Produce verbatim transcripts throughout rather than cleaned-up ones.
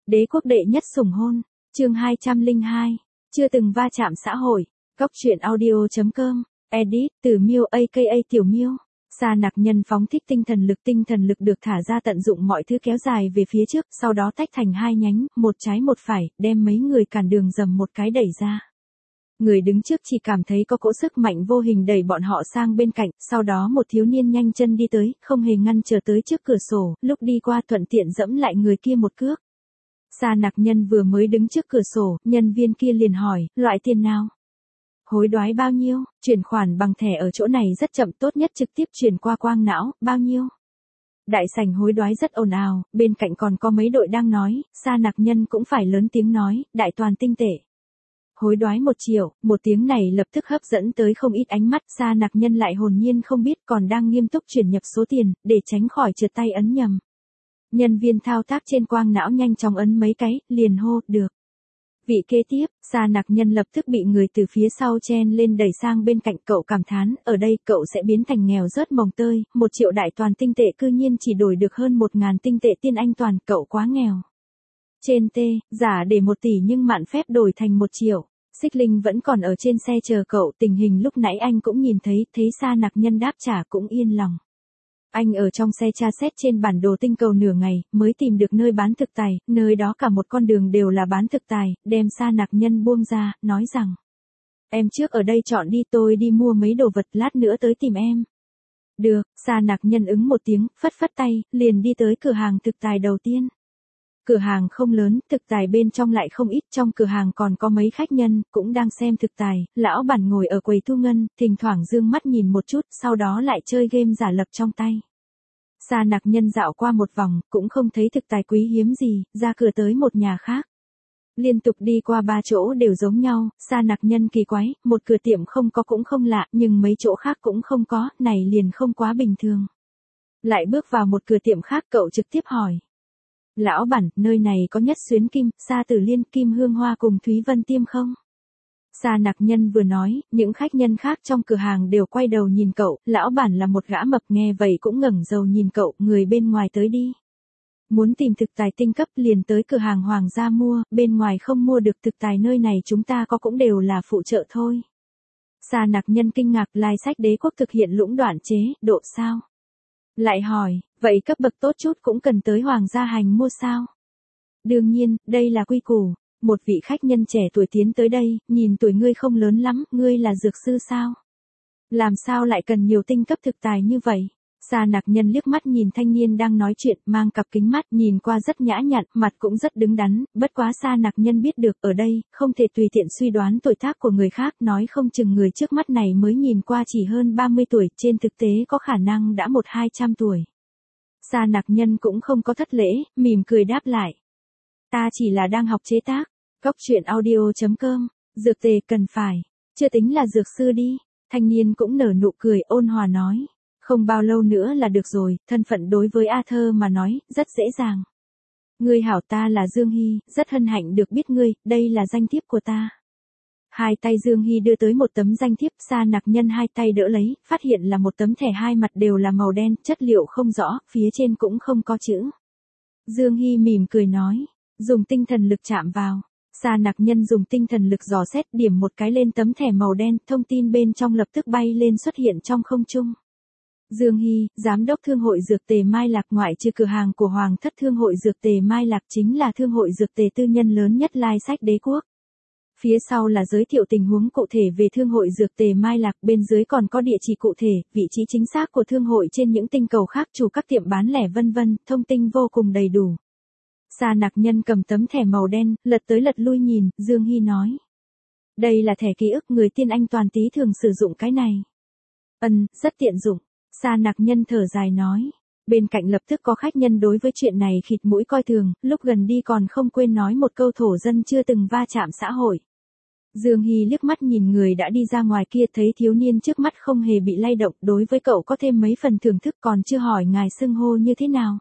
Đế quốc đệ nhất sủng hôn, chương hai trăm lẻ hai, chưa từng va chạm xã hội, góc truyện audio.com, edit, từ Miêu aka Tiểu Miêu. Sa Nặc Nhân phóng thích tinh thần lực, tinh thần lực được thả ra tận dụng mọi thứ kéo dài về phía trước, sau đó tách thành hai nhánh, một trái một phải, đem mấy người cản đường dầm một cái đẩy ra. Người đứng trước chỉ cảm thấy có cỗ sức mạnh vô hình đẩy bọn họ sang bên cạnh, sau đó một thiếu niên nhanh chân đi tới, không hề ngăn trở tới trước cửa sổ, lúc đi qua thuận tiện dẫm lại người kia một cước. Sa Nặc Nhân vừa mới đứng trước cửa sổ, nhân viên kia liền hỏi, loại tiền nào? Hối đoái bao nhiêu? Chuyển khoản bằng thẻ ở chỗ này rất chậm, tốt nhất trực tiếp chuyển qua quang não, bao nhiêu? Đại sảnh hối đoái rất ồn ào, bên cạnh còn có mấy đội đang nói, Sa Nặc Nhân cũng phải lớn tiếng nói, đại toàn tinh tệ. Hối đoái một triệu, một tiếng này lập tức hấp dẫn tới không ít ánh mắt, Sa Nặc Nhân lại hồn nhiên không biết còn đang nghiêm túc chuyển nhập số tiền, để tránh khỏi trượt tay ấn nhầm. Nhân viên thao tác trên quang não nhanh chóng ấn mấy cái, liền hô, được. Vị kế tiếp, Sa Nặc Nhân lập tức bị người từ phía sau chen lên đẩy sang bên cạnh, cậu cảm thán, ở đây cậu sẽ biến thành nghèo rớt mồng tơi, một triệu đại toàn tinh tệ cư nhiên chỉ đổi được hơn một ngàn tinh tệ tiên anh toàn, cậu quá nghèo. Trên T, giả để một tỷ nhưng mạn phép đổi thành một triệu. Xích Linh vẫn còn ở trên xe chờ cậu, tình hình lúc nãy anh cũng nhìn thấy, thấy Sa Nặc Nhân đáp trả cũng yên lòng. Anh ở trong xe tra xét trên bản đồ tinh cầu nửa ngày, mới tìm được nơi bán thực tài, nơi đó cả một con đường đều là bán thực tài, đem Sa Nặc Nhân buông ra, nói rằng. Em trước ở đây chọn đi, tôi đi mua mấy đồ vật, lát nữa tới tìm em. Được, Sa Nặc Nhân ứng một tiếng, phất phất tay, liền đi tới cửa hàng thực tài đầu tiên. Cửa hàng không lớn, thực tài bên trong lại không ít, trong cửa hàng còn có mấy khách nhân, cũng đang xem thực tài, lão bản ngồi ở quầy thu ngân, thỉnh thoảng dương mắt nhìn một chút, sau đó lại chơi game giả lập trong tay. Sa Nặc Nhân dạo qua một vòng, cũng không thấy thực tài quý hiếm gì, ra cửa tới một nhà khác. Liên tục đi qua ba chỗ đều giống nhau, Sa Nặc Nhân kỳ quái, một cửa tiệm không có cũng không lạ, nhưng mấy chỗ khác cũng không có, này liền không quá bình thường. Lại bước vào một cửa tiệm khác, cậu trực tiếp hỏi. Lão bản, nơi này có Nhất Xuyến Kim, Sa Tử Liên, Kim Hương Hoa cùng Thúy Vân Tiêm không? Sa Nặc Nhân vừa nói, những khách nhân khác trong cửa hàng đều quay đầu nhìn cậu, lão bản là một gã mập, nghe vậy cũng ngẩng đầu nhìn cậu, người bên ngoài tới đi. Muốn tìm thực tài tinh cấp liền tới cửa hàng Hoàng gia mua, bên ngoài không mua được, thực tài nơi này chúng ta có cũng đều là phụ trợ thôi. Sa Nặc Nhân kinh ngạc, lai sách đế quốc thực hiện lũng đoạn chế, độ sao? Lại hỏi, vậy cấp bậc tốt chút cũng cần tới Hoàng gia hành mua sao? Đương nhiên, đây là quy củ. Một vị khách nhân trẻ tuổi tiến tới đây, nhìn tuổi ngươi không lớn lắm, ngươi là dược sư sao? Làm sao lại cần nhiều tinh cấp thực tài như vậy? Sa Nặc Nhân liếc mắt nhìn thanh niên đang nói chuyện, mang cặp kính mắt, nhìn qua rất nhã nhặn, mặt cũng rất đứng đắn, bất quá Sa Nặc Nhân biết được ở đây, không thể tùy tiện suy đoán tuổi tác của người khác, nói không chừng người trước mắt này mới nhìn qua chỉ hơn ba mươi tuổi, trên thực tế có khả năng đã một hai trăm tuổi. Sa Nặc Nhân cũng không có thất lễ, mỉm cười đáp lại. Ta chỉ là đang học chế tác. Góc truyện audio.com, dược tề cần phải, chưa tính là dược sư đi. Thanh niên cũng nở nụ cười, ôn hòa nói. Không bao lâu nữa là được rồi, thân phận đối với A Thơ mà nói, rất dễ dàng. Ngươi hảo, ta là Dương Hy, rất hân hạnh được biết ngươi, đây là danh thiếp của ta. Hai tay Dương Hy đưa tới một tấm danh thiếp, Sa Nặc Nhân hai tay đỡ lấy, phát hiện là một tấm thẻ hai mặt đều là màu đen, chất liệu không rõ, phía trên cũng không có chữ. Dương Hy mỉm cười nói, dùng tinh thần lực chạm vào. Sa Nặc Nhân dùng tinh thần lực dò xét, điểm một cái lên tấm thẻ màu đen, thông tin bên trong lập tức bay lên xuất hiện trong không trung. Dương Hy, giám đốc thương hội dược tề Mai Lạc, ngoại trừ cửa hàng của Hoàng thất thương hội dược tề Mai Lạc chính là thương hội dược tề tư nhân lớn nhất lai sách đế quốc. Phía sau là giới thiệu tình huống cụ thể về thương hội dược tề Mai Lạc, bên dưới còn có địa chỉ cụ thể, vị trí chính xác của thương hội trên những tinh cầu khác, chủ các tiệm bán lẻ vân vân, thông tin vô cùng đầy đủ. Sa Nặc Nhân cầm tấm thẻ màu đen, lật tới lật lui nhìn, Dương Hy nói. Đây là thẻ ký ức, người tiên anh toàn tí thường sử dụng cái này. Ừm, rất tiện dụng. Sa Nặc Nhân thở dài nói. Bên cạnh lập tức có khách nhân đối với chuyện này khịt mũi coi thường, lúc gần đi còn không quên nói một câu thổ dân chưa từng va chạm xã hội. Dương Hy liếc mắt nhìn người đã đi ra ngoài kia, thấy thiếu niên trước mắt không hề bị lay động, đối với cậu có thêm mấy phần thưởng thức, còn chưa hỏi ngài xưng hô như thế nào.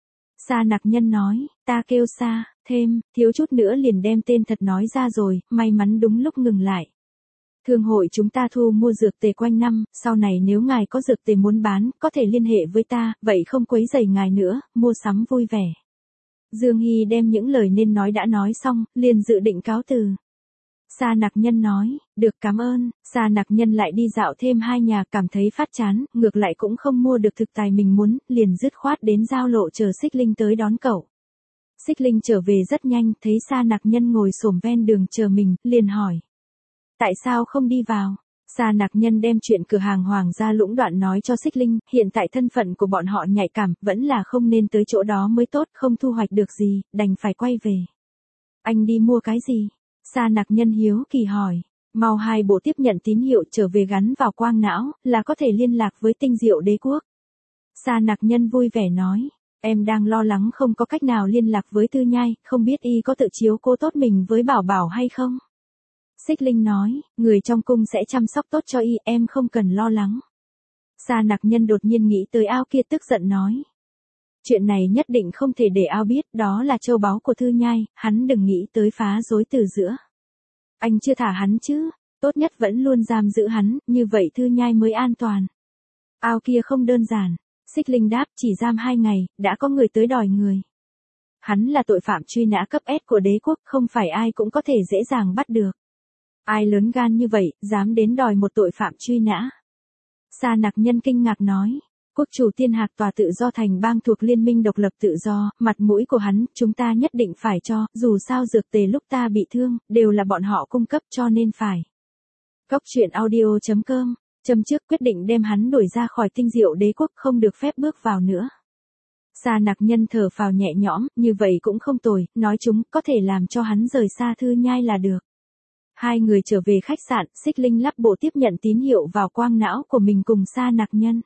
Sa Nặc Nhân nói, ta kêu Sa, thêm, thiếu chút nữa liền đem tên thật nói ra rồi, may mắn đúng lúc ngừng lại. Thương hội chúng ta thu mua dược tề quanh năm, sau này nếu ngài có dược tề muốn bán, có thể liên hệ với ta, vậy không quấy rầy ngài nữa, mua sắm vui vẻ. Dương Hy đem những lời nên nói đã nói xong, liền dự định cáo từ. Sa Nặc Nhân nói, được cảm ơn. Sa Nặc Nhân lại đi dạo thêm hai nhà, cảm thấy phát chán, ngược lại cũng không mua được thực tài mình muốn, liền dứt khoát đến giao lộ chờ Xích Linh tới đón cậu. Xích Linh trở về rất nhanh, thấy Sa Nặc Nhân ngồi xổm ven đường chờ mình, liền hỏi. Tại sao không đi vào? Sa Nặc Nhân đem chuyện cửa hàng Hoàng gia Lũng Đoạn nói cho Xích Linh, hiện tại thân phận của bọn họ nhạy cảm, vẫn là không nên tới chỗ đó mới tốt, không thu hoạch được gì, đành phải quay về. Anh đi mua cái gì? Sa Nặc Nhân hiếu kỳ hỏi. Mau hai bộ tiếp nhận tín hiệu trở về gắn vào quang não, là có thể liên lạc với Tinh Diệu Đế Quốc. Sa Nặc Nhân vui vẻ nói. Em đang lo lắng không có cách nào liên lạc với Tư Nhai, không biết y có tự chiếu cố tốt mình với Bảo Bảo hay không? Xích Linh nói, người trong cung sẽ chăm sóc tốt cho y, em không cần lo lắng. Sa Nặc Nhân đột nhiên nghĩ tới Ao kia tức giận nói. Chuyện này nhất định không thể để Ao biết, đó là châu báu của Thư Nhai, hắn đừng nghĩ tới phá rối từ giữa. Anh chưa thả hắn chứ, tốt nhất vẫn luôn giam giữ hắn, như vậy Thư Nhai mới an toàn. Ao kia không đơn giản. Xích Linh đáp, chỉ giam hai ngày, đã có người tới đòi người. Hắn là tội phạm truy nã cấp S của đế quốc, không phải ai cũng có thể dễ dàng bắt được. Ai lớn gan như vậy, dám đến đòi một tội phạm truy nã? Sa Nặc Nhân kinh ngạc nói, quốc chủ Tiên Hạc tòa tự do thành bang thuộc liên minh độc lập tự do, mặt mũi của hắn, chúng ta nhất định phải cho, dù sao dược tề lúc ta bị thương, đều là bọn họ cung cấp cho nên phải. Cốc truyện audio chấm com Châm trước quyết định đem hắn đuổi ra khỏi Tinh Diệu Đế Quốc, không được phép bước vào nữa. Sa Nặc Nhân thở phào nhẹ nhõm, như vậy cũng không tồi, nói chúng có thể làm cho hắn rời xa Thư Nhai là được. Hai người trở về khách sạn, Xích Linh lắp bộ tiếp nhận tín hiệu vào quang não của mình cùng Sa Nặc Nhân.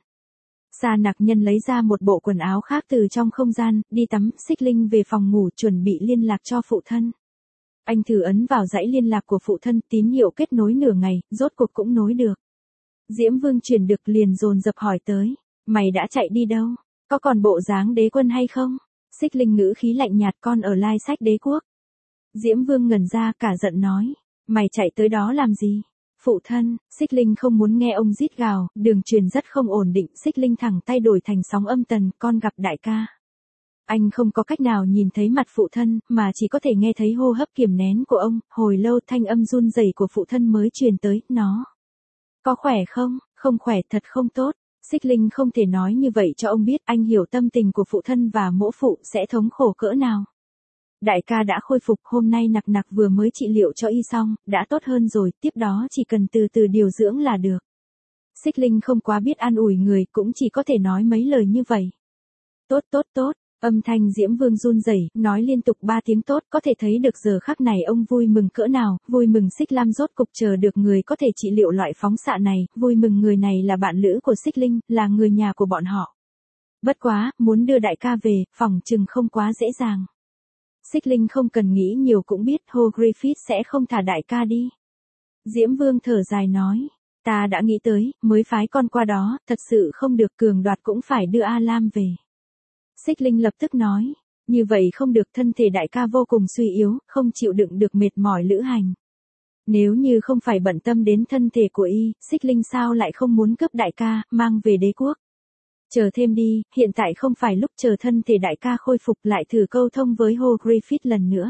Sa Nặc Nhân lấy ra một bộ quần áo khác từ trong không gian, đi tắm, Xích Linh về phòng ngủ chuẩn bị liên lạc cho phụ thân. Anh thử ấn vào dãy liên lạc của phụ thân, tín hiệu kết nối nửa ngày, rốt cuộc cũng nối được. Diễm Vương truyền được liền dồn dập hỏi tới, mày đã chạy đi đâu? Có còn bộ dáng đế quân hay không? Xích Linh ngữ khí lạnh nhạt, con ở Lai Sách Đế Quốc. Diễm Vương ngẩn ra cả giận nói, mày chạy tới đó làm gì? Phụ thân, Xích Linh không muốn nghe ông rít gào, đường truyền rất không ổn định, Xích Linh thẳng tay đổi thành sóng âm tần, con gặp đại ca. Anh không có cách nào nhìn thấy mặt phụ thân, mà chỉ có thể nghe thấy hô hấp kiềm nén của ông, hồi lâu thanh âm run rẩy của phụ thân mới truyền tới, nó. Có khỏe không? Không khỏe, thật không tốt. Xích Linh không thể nói như vậy cho ông biết, anh hiểu tâm tình của phụ thân và mỗ phụ sẽ thống khổ cỡ nào. Đại ca đã khôi phục, hôm nay Nặc Nặc vừa mới trị liệu cho y xong, đã tốt hơn rồi, tiếp đó chỉ cần từ từ điều dưỡng là được. Xích Linh không quá biết an ủi người, cũng chỉ có thể nói mấy lời như vậy. Tốt tốt tốt, âm thanh Diễm Vương run rẩy, nói liên tục ba tiếng tốt, có thể thấy được giờ khắc này ông vui mừng cỡ nào, vui mừng Xích Lam rốt cục chờ được người có thể trị liệu loại phóng xạ này, vui mừng người này là bạn lữ của Xích Linh, là người nhà của bọn họ. Bất quá, muốn đưa đại ca về, phòng chừng không quá dễ dàng. Xích Linh không cần nghĩ nhiều cũng biết Hồ Griffith sẽ không thả đại ca đi. Diễm Vương thở dài nói, ta đã nghĩ tới, mới phái con qua đó, thật sự không được, cường đoạt cũng phải đưa A Lam về. Xích Linh lập tức nói, như vậy không được, thân thể đại ca vô cùng suy yếu, không chịu đựng được mệt mỏi lữ hành. Nếu như không phải bận tâm đến thân thể của y, Xích Linh sao lại không muốn cướp đại ca, mang về đế quốc. Chờ thêm đi, hiện tại không phải lúc chờ thân thể đại ca khôi phục, lại thử câu thông với Hồ Griffith lần nữa.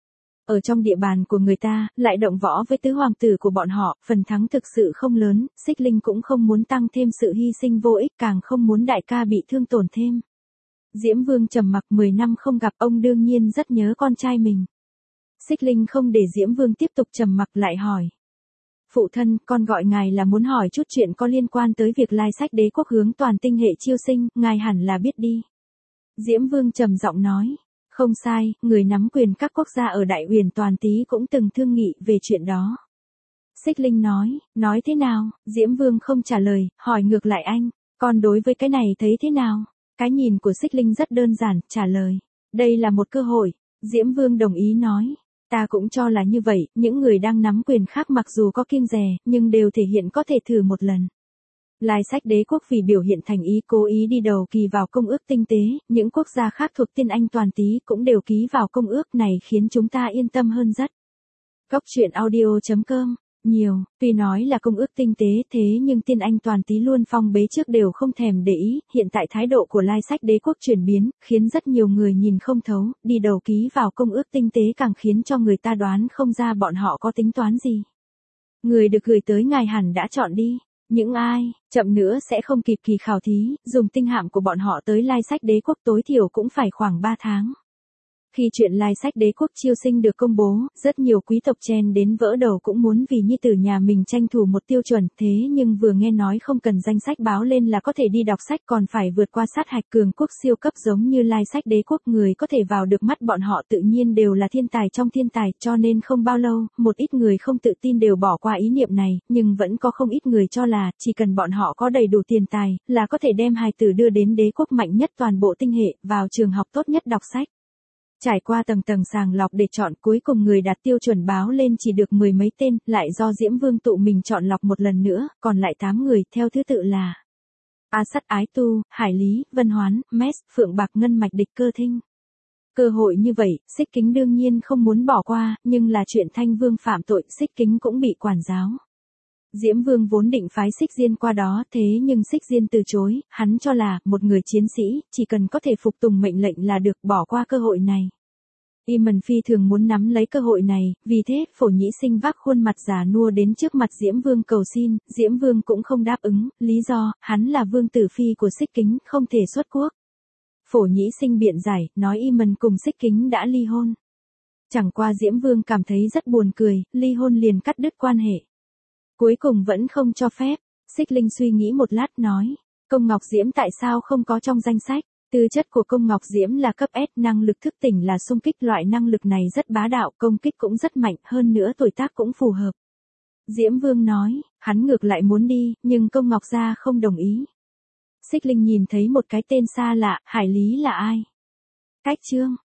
Ở trong địa bàn của người ta, lại động võ với tứ hoàng tử của bọn họ, phần thắng thực sự không lớn, Xích Linh cũng không muốn tăng thêm sự hy sinh vô ích, càng không muốn đại ca bị thương tổn thêm. Diễm Vương trầm mặc, mười năm không gặp, ông đương nhiên rất nhớ con trai mình. Xích Linh không để Diễm Vương tiếp tục trầm mặc, lại hỏi. Phụ thân, con gọi ngài là muốn hỏi chút chuyện có liên quan tới việc Lai Sách Đế Quốc hướng toàn tinh hệ chiêu sinh, ngài hẳn là biết đi. Diễm Vương trầm giọng nói. Không sai, người nắm quyền các quốc gia ở Đại Uyển Toàn Tý cũng từng thương nghị về chuyện đó. Xích Linh nói, nói thế nào? Diễm Vương không trả lời, hỏi ngược lại anh, con đối với cái này thấy thế nào? Cái nhìn của Xích Linh rất đơn giản, trả lời. Đây là một cơ hội. Diễm Vương đồng ý nói. Ta cũng cho là như vậy, những người đang nắm quyền khác mặc dù có kiêng dè, nhưng đều thể hiện có thể thử một lần. Lai Sách Đế Quốc vì biểu hiện thành ý cố ý đi đầu kỳ vào công ước tinh tế, những quốc gia khác thuộc Tiên Anh Toàn Tý cũng đều ký vào công ước này, khiến chúng ta yên tâm hơn rất. Cốc truyện audio chấm com nhiều, tuy nói là công ước tinh tế thế nhưng Tiên Anh toàn tí luôn phong bế trước đều không thèm để ý, hiện tại thái độ của Lai Sách đế quốc chuyển biến, khiến rất nhiều người nhìn không thấu, đi đầu ký vào công ước tinh tế càng khiến cho người ta đoán không ra bọn họ có tính toán gì. Người được gửi tới ngài hẳn đã chọn đi. Những ai, chậm nữa sẽ không kịp kỳ khảo thí, dùng tinh hạm của bọn họ tới Lai Sách đế quốc tối thiểu cũng phải khoảng ba tháng. Khi chuyện Lai Sách đế quốc chiêu sinh được công bố, rất nhiều quý tộc chen đến vỡ đầu cũng muốn vì nhi tử nhà mình tranh thủ một tiêu chuẩn, thế nhưng vừa nghe nói không cần danh sách báo lên là có thể đi đọc sách còn phải vượt qua sát hạch cường quốc siêu cấp giống như Lai Sách đế quốc, người có thể vào được mắt bọn họ tự nhiên đều là thiên tài trong thiên tài, cho nên không bao lâu, một ít người không tự tin đều bỏ qua ý niệm này, nhưng vẫn có không ít người cho là, chỉ cần bọn họ có đầy đủ tiền tài, là có thể đem hài tử đưa đến đế quốc mạnh nhất toàn bộ tinh hệ, vào trường học tốt nhất đọc sách. Trải qua tầng tầng sàng lọc để chọn, cuối cùng người đạt tiêu chuẩn báo lên chỉ được mười mấy tên, lại do Diễm Vương tự mình chọn lọc một lần nữa, còn lại tám người, theo thứ tự là A Sắt Ái Tu, Hải Lý, Vân Hoán, Mess, Phượng Bạc Ngân Mạch Địch Cơ Thinh. Cơ hội như vậy, Xích Kính đương nhiên không muốn bỏ qua, nhưng là chuyện Thanh Vương phạm tội, Xích Kính cũng bị quản giáo. Diễm Vương vốn định phái Xích Diên qua đó, thế nhưng Xích Diên từ chối, hắn cho là, một người chiến sĩ, chỉ cần có thể phục tùng mệnh lệnh là được, bỏ qua cơ hội này. Iman phi thường muốn nắm lấy cơ hội này, vì thế, Phổ Nhĩ Sinh vác khuôn mặt già nua đến trước mặt Diễm Vương cầu xin, Diễm Vương cũng không đáp ứng, lý do, hắn là vương tử phi của Xích Kính, không thể xuất quốc. Phổ Nhĩ Sinh biện giải, nói Iman cùng Xích Kính đã ly hôn. Chẳng qua Diễm Vương cảm thấy rất buồn cười, ly hôn liền cắt đứt quan hệ. Cuối cùng vẫn không cho phép, Xích Linh suy nghĩ một lát nói, Công Ngọc Diễm tại sao không có trong danh sách? Tư chất của Công Ngọc Diễm là cấp S, năng lực thức tỉnh là xung kích, loại năng lực này rất bá đạo, công kích cũng rất mạnh, hơn nữa tuổi tác cũng phù hợp. Diễm Vương nói, hắn ngược lại muốn đi, nhưng Công Ngọc gia không đồng ý. Xích Linh nhìn thấy một cái tên xa lạ, Hải Lý là ai? Cách chương